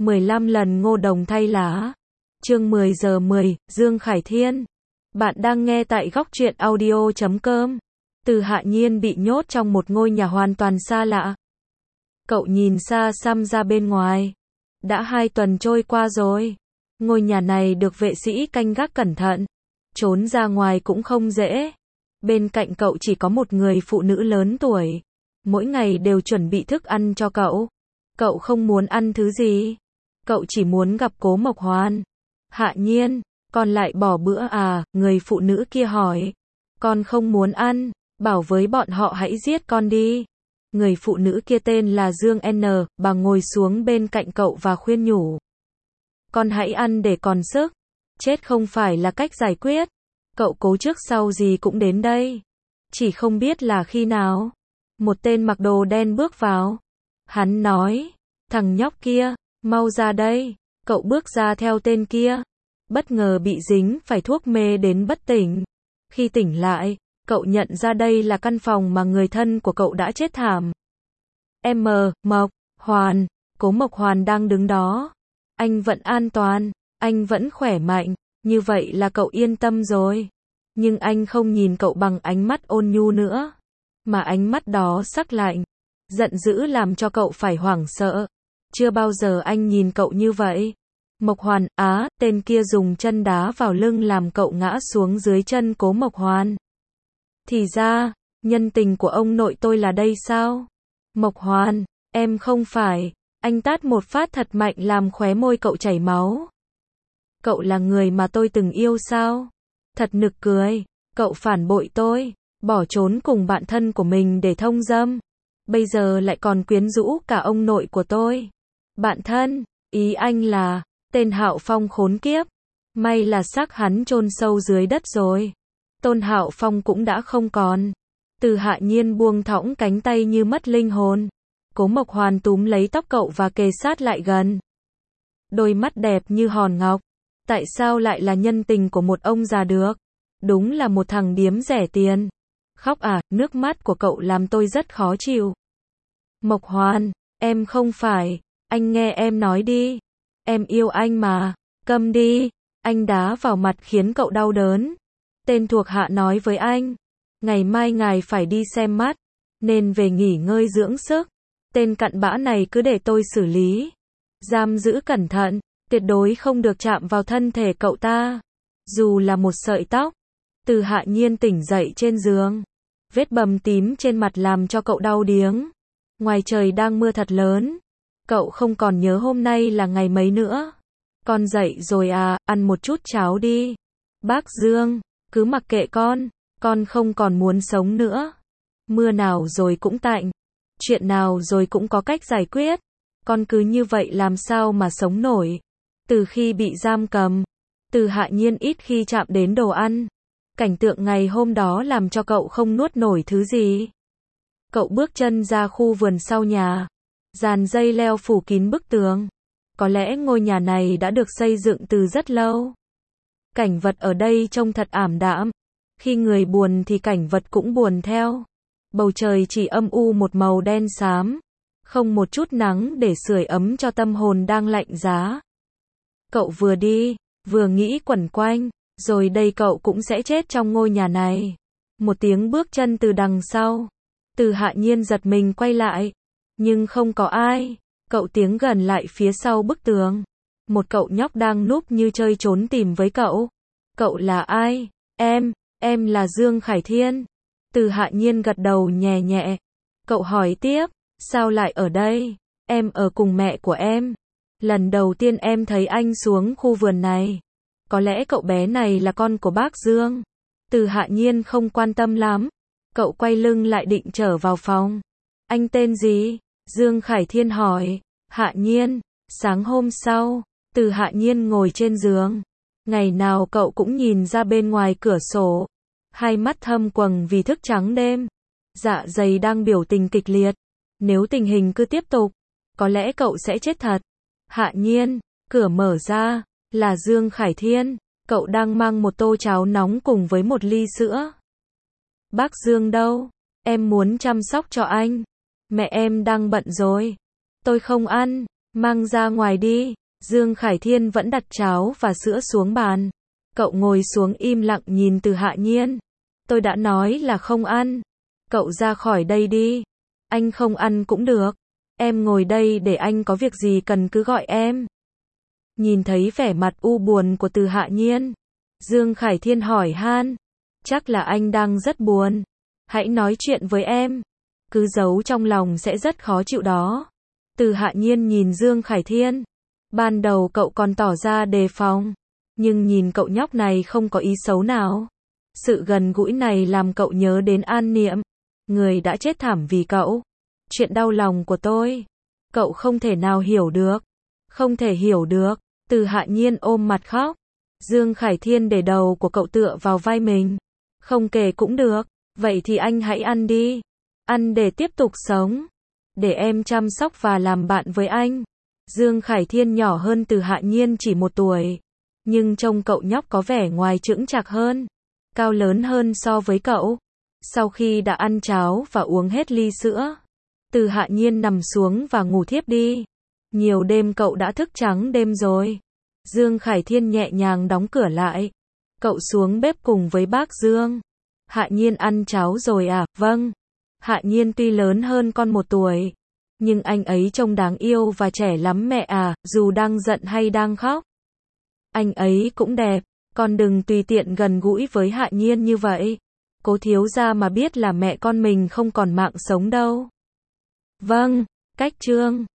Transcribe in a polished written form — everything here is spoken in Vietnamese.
15 lần Ngô Đồng thay lá. Chương 10 giờ 10, Dương Khải Thiên. Bạn đang nghe tại góc truyện audio.com. Từ Hạ Nhiên bị nhốt trong một ngôi nhà hoàn toàn xa lạ. Cậu nhìn xa xăm ra bên ngoài. Đã 2 tuần trôi qua rồi. Ngôi nhà này được vệ sĩ canh gác cẩn thận. Trốn ra ngoài cũng không dễ. Bên cạnh cậu chỉ có một người phụ nữ lớn tuổi. Mỗi ngày đều chuẩn bị thức ăn cho cậu. Cậu không muốn ăn thứ gì. Cậu chỉ muốn gặp Cố Mộc Hoan. Hạ Nhiên, con lại bỏ bữa à? Người phụ nữ kia hỏi. Con không muốn ăn, bảo với bọn họ hãy giết con đi. Người phụ nữ kia tên là Dương N, bà ngồi xuống bên cạnh cậu và khuyên nhủ. Con hãy ăn để còn sức. Chết không phải là cách giải quyết. Cậu cố trước sau gì cũng đến đây. Chỉ không biết là khi nào. Một tên mặc đồ đen bước vào. Hắn nói, thằng nhóc kia, mau ra đây. Cậu bước ra theo tên kia. Bất ngờ bị dính phải thuốc mê đến bất tỉnh. Khi tỉnh lại, cậu nhận ra đây là căn phòng mà người thân của cậu đã chết thảm. Mộc Hoàn, Cố Mộc Hoàn đang đứng đó. Anh vẫn an toàn, anh vẫn khỏe mạnh, như vậy là cậu yên tâm rồi. Nhưng anh không nhìn cậu bằng ánh mắt ôn nhu nữa, mà ánh mắt đó sắc lạnh, giận dữ làm cho cậu phải hoảng sợ. Chưa bao giờ anh nhìn cậu như vậy. Mộc Hoàn, tên kia dùng chân đá vào lưng làm cậu ngã xuống dưới chân Cố Mộc Hoàn. Thì ra, nhân tình của ông nội tôi là đây sao? Mộc Hoàn, em không phải. Anh tát một phát thật mạnh làm khóe môi cậu chảy máu. Cậu là người mà tôi từng yêu sao? Thật nực cười. Cậu phản bội tôi, bỏ trốn cùng bạn thân của mình để thông dâm. Bây giờ lại còn quyến rũ cả ông nội của tôi. Bạn thân, ý anh là, tên Hạo Phong khốn kiếp. May là xác hắn chôn sâu dưới đất rồi. Tôn Hạo Phong cũng đã không còn. Từ Hạ Nhiên buông thõng cánh tay như mất linh hồn. Cố Mộc Hoàn túm lấy tóc cậu và kề sát lại gần. Đôi mắt đẹp như hòn ngọc. Tại sao lại là nhân tình của một ông già được? Đúng là một thằng điếm rẻ tiền. Khóc à, nước mắt của cậu làm tôi rất khó chịu. Mộc Hoàn, em không phải. Anh nghe em nói đi. Em yêu anh mà. Câm đi. Anh đá vào mặt khiến cậu đau đớn. Tên thuộc hạ nói với anh. Ngày mai ngài phải đi xem mắt. Nên về nghỉ ngơi dưỡng sức. Tên cặn bã này cứ để tôi xử lý. Giam giữ cẩn thận. Tuyệt đối không được chạm vào thân thể cậu ta. Dù là một sợi tóc. Từ Hạ Nhiên tỉnh dậy trên giường. Vết bầm tím trên mặt làm cho cậu đau điếng. Ngoài trời đang mưa thật lớn. Cậu không còn nhớ hôm nay là ngày mấy nữa. Con dậy rồi à, ăn một chút cháo đi. Bác Dương, cứ mặc kệ con không còn muốn sống nữa. Mưa nào rồi cũng tạnh. Chuyện nào rồi cũng có cách giải quyết. Con cứ như vậy làm sao mà sống nổi. Từ khi bị giam cầm, Từ Hạ Nhiên ít khi chạm đến đồ ăn. Cảnh tượng ngày hôm đó làm cho cậu không nuốt nổi thứ gì. Cậu bước chân ra khu vườn sau nhà. Dàn dây leo phủ kín bức tường. Có lẽ ngôi nhà này đã được xây dựng từ rất lâu. Cảnh vật ở đây trông thật ảm đạm. Khi người buồn thì cảnh vật cũng buồn theo. Bầu trời chỉ âm u một màu đen xám. Không một chút nắng để sưởi ấm cho tâm hồn đang lạnh giá. Cậu vừa đi, vừa nghĩ quẩn quanh. Rồi đây cậu cũng sẽ chết trong ngôi nhà này. Một tiếng bước chân từ đằng sau. Từ Hạ Nhiên giật mình quay lại. Nhưng không có ai. Cậu tiến gần lại phía sau bức tường. Một cậu nhóc đang núp như chơi trốn tìm với cậu. Cậu là ai? Em là Dương Khải Thiên. Từ Hạ Nhiên gật đầu nhẹ nhẹ. Cậu hỏi tiếp, sao lại ở đây? Em ở cùng mẹ của em. Lần đầu tiên em thấy anh xuống khu vườn này. Có lẽ cậu bé này là con của bác Dương. Từ Hạ Nhiên không quan tâm lắm. Cậu quay lưng lại định trở vào phòng. Anh tên gì? Dương Khải Thiên hỏi. Hạ Nhiên. Sáng hôm sau, Từ Hạ Nhiên ngồi trên giường. Ngày nào cậu cũng nhìn ra bên ngoài cửa sổ. Hai mắt thâm quầng vì thức trắng đêm. Dạ dày đang biểu tình kịch liệt. Nếu tình hình cứ tiếp tục, có lẽ cậu sẽ chết thật. Hạ Nhiên, cửa mở ra, là Dương Khải Thiên. Cậu đang mang một tô cháo nóng cùng với một ly sữa. Bác Dương đâu? Em muốn chăm sóc cho anh. Mẹ em đang bận rồi. Tôi không ăn. Mang ra ngoài đi. Dương Khải Thiên vẫn đặt cháo và sữa xuống bàn. Cậu ngồi xuống im lặng nhìn Từ Hạ Nhiên. Tôi đã nói là không ăn. Cậu ra khỏi đây đi. Anh không ăn cũng được. Em ngồi đây để anh có việc gì cần cứ gọi em. Nhìn thấy vẻ mặt u buồn của Từ Hạ Nhiên, Dương Khải Thiên hỏi han. Chắc là anh đang rất buồn. Hãy nói chuyện với em. Cứ giấu trong lòng sẽ rất khó chịu đó. Từ Hạ Nhiên nhìn Dương Khải Thiên. Ban đầu cậu còn tỏ ra đề phòng. Nhưng nhìn cậu nhóc này không có ý xấu nào. Sự gần gũi này làm cậu nhớ đến An Niệm. Người đã chết thảm vì cậu. Chuyện đau lòng của tôi. Cậu không thể nào hiểu được. Không thể hiểu được. Từ Hạ Nhiên ôm mặt khóc. Dương Khải Thiên để đầu của cậu tựa vào vai mình. Không kể cũng được. Vậy thì anh hãy ăn đi. Ăn để tiếp tục sống. Để em chăm sóc và làm bạn với anh. Dương Khải Thiên nhỏ hơn Từ Hạ Nhiên chỉ 1 tuổi. Nhưng trông cậu nhóc có vẻ ngoài chững chạc hơn. Cao lớn hơn so với cậu. Sau khi đã ăn cháo và uống hết ly sữa, Từ Hạ Nhiên nằm xuống và ngủ thiếp đi. Nhiều đêm cậu đã thức trắng đêm rồi. Dương Khải Thiên nhẹ nhàng đóng cửa lại. Cậu xuống bếp cùng với bác Dương. Hạ Nhiên ăn cháo rồi à? Vâng. Hạ Nhiên tuy lớn hơn con 1 tuổi. Nhưng anh ấy trông đáng yêu và trẻ lắm mẹ à, dù đang giận hay đang khóc. Anh ấy cũng đẹp. Con đừng tùy tiện gần gũi với Hạ Nhiên như vậy. Cố thiếu gia mà biết là mẹ con mình không còn mạng sống đâu. Vâng, cách Trương.